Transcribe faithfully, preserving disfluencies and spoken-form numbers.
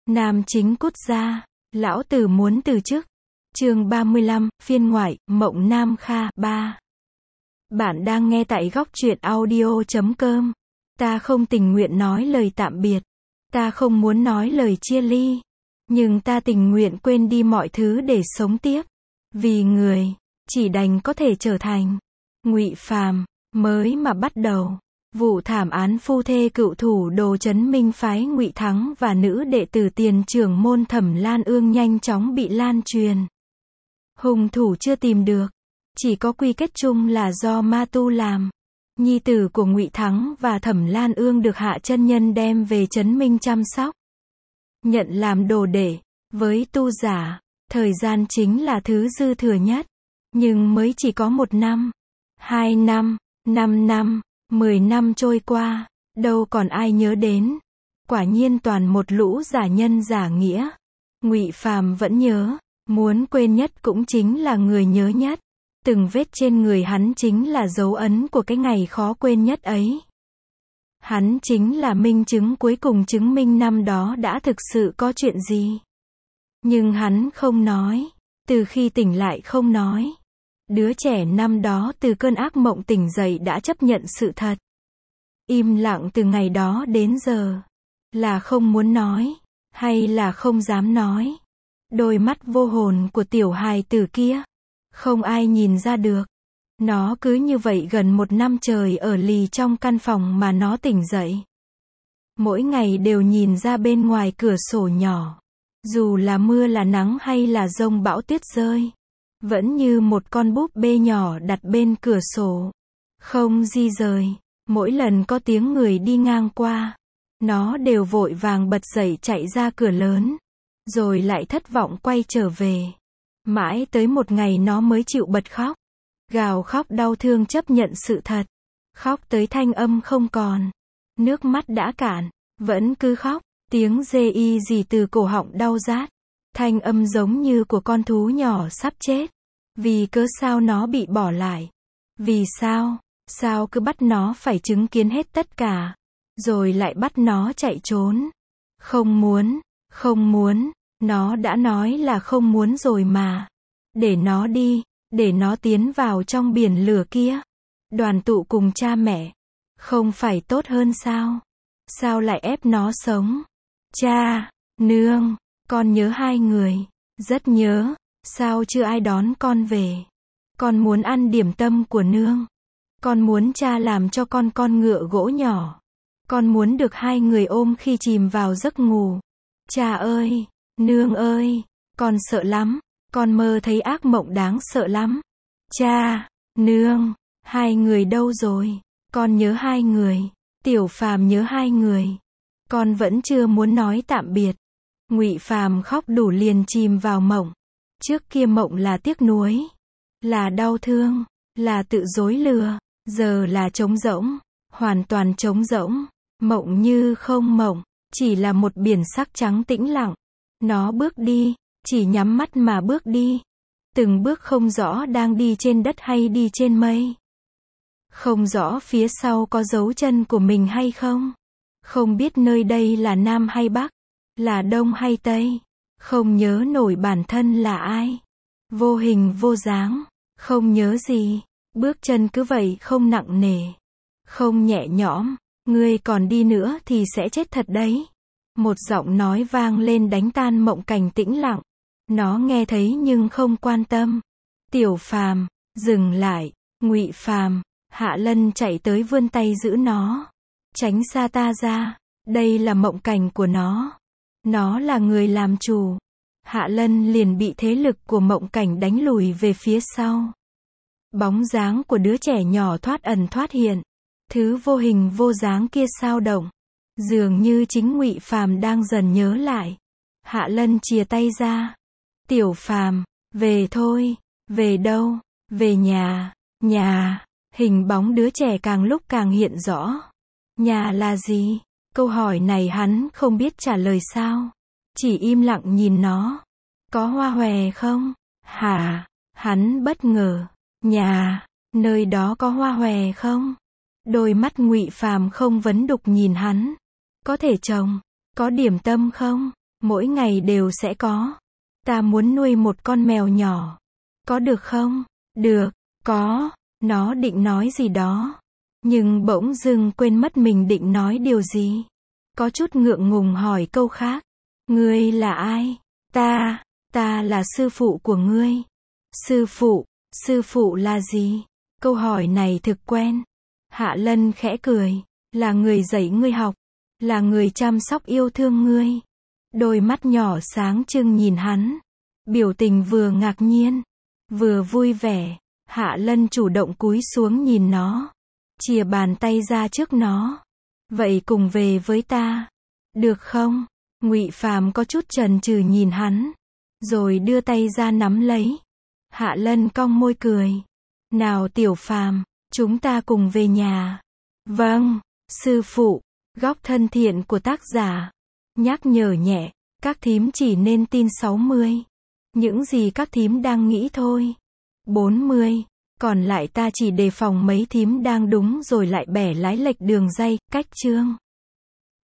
Nam chính cút ra, lão tử muốn từ chức. Chương ba mươi lăm, phiên ngoại, Mộng Nam Kha, ba. Bạn đang nghe tại góc truyện audio chấm com. Ta không tình nguyện nói lời tạm biệt. Ta không muốn nói lời chia ly. Nhưng ta tình nguyện quên đi mọi thứ để sống tiếp. Vì người, chỉ đành có thể trở thành Ngụy Phàm, mới mà bắt đầu. Vụ thảm án phu thê cựu thủ đồ Trấn Minh phái Ngụy Thắng và nữ đệ tử tiền trưởng môn Thẩm Lan Ương nhanh chóng bị lan truyền. Hung thủ chưa tìm được, chỉ có quy kết chung là do ma tu làm. Nhi tử của Ngụy Thắng và Thẩm Lan Ương được Hạ chân nhân đem về Trấn Minh chăm sóc, nhận làm đồ đệ. Với tu giả, thời gian chính là thứ dư thừa nhất. Nhưng mới chỉ có một năm, hai năm, năm năm, mười năm trôi qua, đâu còn ai nhớ đến. Quả nhiên toàn một lũ giả nhân giả nghĩa. Ngụy Phàm vẫn nhớ, muốn quên nhất cũng chính là người nhớ nhất. Từng vết trên người hắn chính là dấu ấn của cái ngày khó quên nhất ấy. Hắn chính là minh chứng cuối cùng chứng minh năm đó đã thực sự có chuyện gì. Nhưng hắn không nói, từ khi tỉnh lại không nói. Đứa trẻ năm đó từ cơn ác mộng tỉnh dậy đã chấp nhận sự thật. Im lặng từ ngày đó đến giờ. Là không muốn nói, hay là không dám nói. Đôi mắt vô hồn của tiểu hài tử kia, không ai nhìn ra được. Nó cứ như vậy gần một năm trời ở lì trong căn phòng mà nó tỉnh dậy. Mỗi ngày đều nhìn ra bên ngoài cửa sổ nhỏ. Dù là mưa là nắng hay là giông bão tuyết rơi, vẫn như một con búp bê nhỏ đặt bên cửa sổ, không di rời. Mỗi lần có tiếng người đi ngang qua, nó đều vội vàng bật dậy chạy ra cửa lớn, rồi lại thất vọng quay trở về. Mãi tới một ngày nó mới chịu bật khóc, gào khóc đau thương chấp nhận sự thật. Khóc tới thanh âm không còn, nước mắt đã cạn, vẫn cứ khóc, tiếng rê y gì từ cổ họng đau rát. Thanh âm giống như của con thú nhỏ sắp chết. Vì cớ sao nó bị bỏ lại? Vì sao? Sao cứ bắt nó phải chứng kiến hết tất cả, rồi lại bắt nó chạy trốn? Không muốn, không muốn, nó đã nói là không muốn rồi mà. Để nó đi, để nó tiến vào trong biển lửa kia. Đoàn tụ cùng cha mẹ, không phải tốt hơn sao? Sao lại ép nó sống? Cha, nương, con nhớ hai người, rất nhớ. Sao chưa ai đón con về? Con muốn ăn điểm tâm của nương. Con muốn cha làm cho con con ngựa gỗ nhỏ. Con muốn được hai người ôm khi chìm vào giấc ngủ. Cha ơi, nương ơi, con sợ lắm. Con mơ thấy ác mộng đáng sợ lắm. Cha, nương, hai người đâu rồi? Con nhớ hai người. Tiểu Phàm nhớ hai người. Con vẫn chưa muốn nói tạm biệt. Ngụy Phàm khóc đủ liền chìm vào mộng. Trước kia mộng là tiếc nuối, là đau thương, là tự dối lừa. Giờ là trống rỗng, hoàn toàn trống rỗng. Mộng như không mộng, chỉ là một biển sắc trắng tĩnh lặng. Nó bước đi, chỉ nhắm mắt mà bước đi. Từng bước không rõ đang đi trên đất hay đi trên mây. Không rõ phía sau có dấu chân của mình hay không. Không biết nơi đây là Nam hay Bắc, là Đông hay Tây. Không nhớ nổi bản thân là ai. Vô hình vô dáng, không nhớ gì. Bước chân cứ vậy không nặng nề, không nhẹ nhõm. Ngươi còn đi nữa thì sẽ chết thật đấy. Một giọng nói vang lên đánh tan mộng cảnh tĩnh lặng. Nó nghe thấy nhưng không quan tâm. Tiểu Phàm, dừng lại. Ngụy Phàm, Hạ Lân chạy tới vươn tay giữ nó. Tránh xa ta ra, đây là mộng cảnh của nó. Nó là người làm chủ. Hạ Lân liền bị thế lực của mộng cảnh đánh lùi về phía sau. Bóng dáng của đứa trẻ nhỏ thoát ẩn thoát hiện. Thứ vô hình vô dáng kia sao động. Dường như chính Ngụy Phàm đang dần nhớ lại. Hạ Lân chìa tay ra. Tiểu Phàm, về thôi. Về đâu? Về nhà. Nhà. Hình bóng đứa trẻ càng lúc càng hiện rõ. Nhà là gì? Câu hỏi này hắn không biết trả lời sao. Chỉ im lặng nhìn nó. Có hoa hòe không? Hả? Hắn bất ngờ. Nhà, nơi đó có hoa hòe không? Đôi mắt Ngụy Phàm không vấn đục nhìn hắn. Có thể trồng, có điểm tâm không? Mỗi ngày đều sẽ có. Ta muốn nuôi một con mèo nhỏ. Có được không? Được, có. Nó định nói gì đó. Nhưng bỗng dưng quên mất mình định nói điều gì. Có chút ngượng ngùng hỏi câu khác. Ngươi là ai? Ta, ta là sư phụ của ngươi. Sư phụ, sư phụ là gì? Câu hỏi này thực quen. Hạ Lân khẽ cười. Là người dạy ngươi học. Là người chăm sóc yêu thương ngươi. Đôi mắt nhỏ sáng trưng nhìn hắn. Biểu tình vừa ngạc nhiên, vừa vui vẻ. Hạ Lân chủ động cúi xuống nhìn nó. Chìa bàn tay ra trước nó. Vậy cùng về với ta. Được không? Ngụy Phàm có chút chần chừ nhìn hắn. Rồi đưa tay ra nắm lấy. Hạ Lân cong môi cười. Nào Tiểu Phàm, chúng ta cùng về nhà. Vâng, sư phụ. Góc thân thiện của tác giả. Nhắc nhở nhẹ, các thím chỉ nên tin sáu mươi. Những gì các thím đang nghĩ thôi. bốn mươi. Còn lại ta chỉ đề phòng mấy thím đang đúng rồi lại bẻ lái lệch đường ray, cách chương.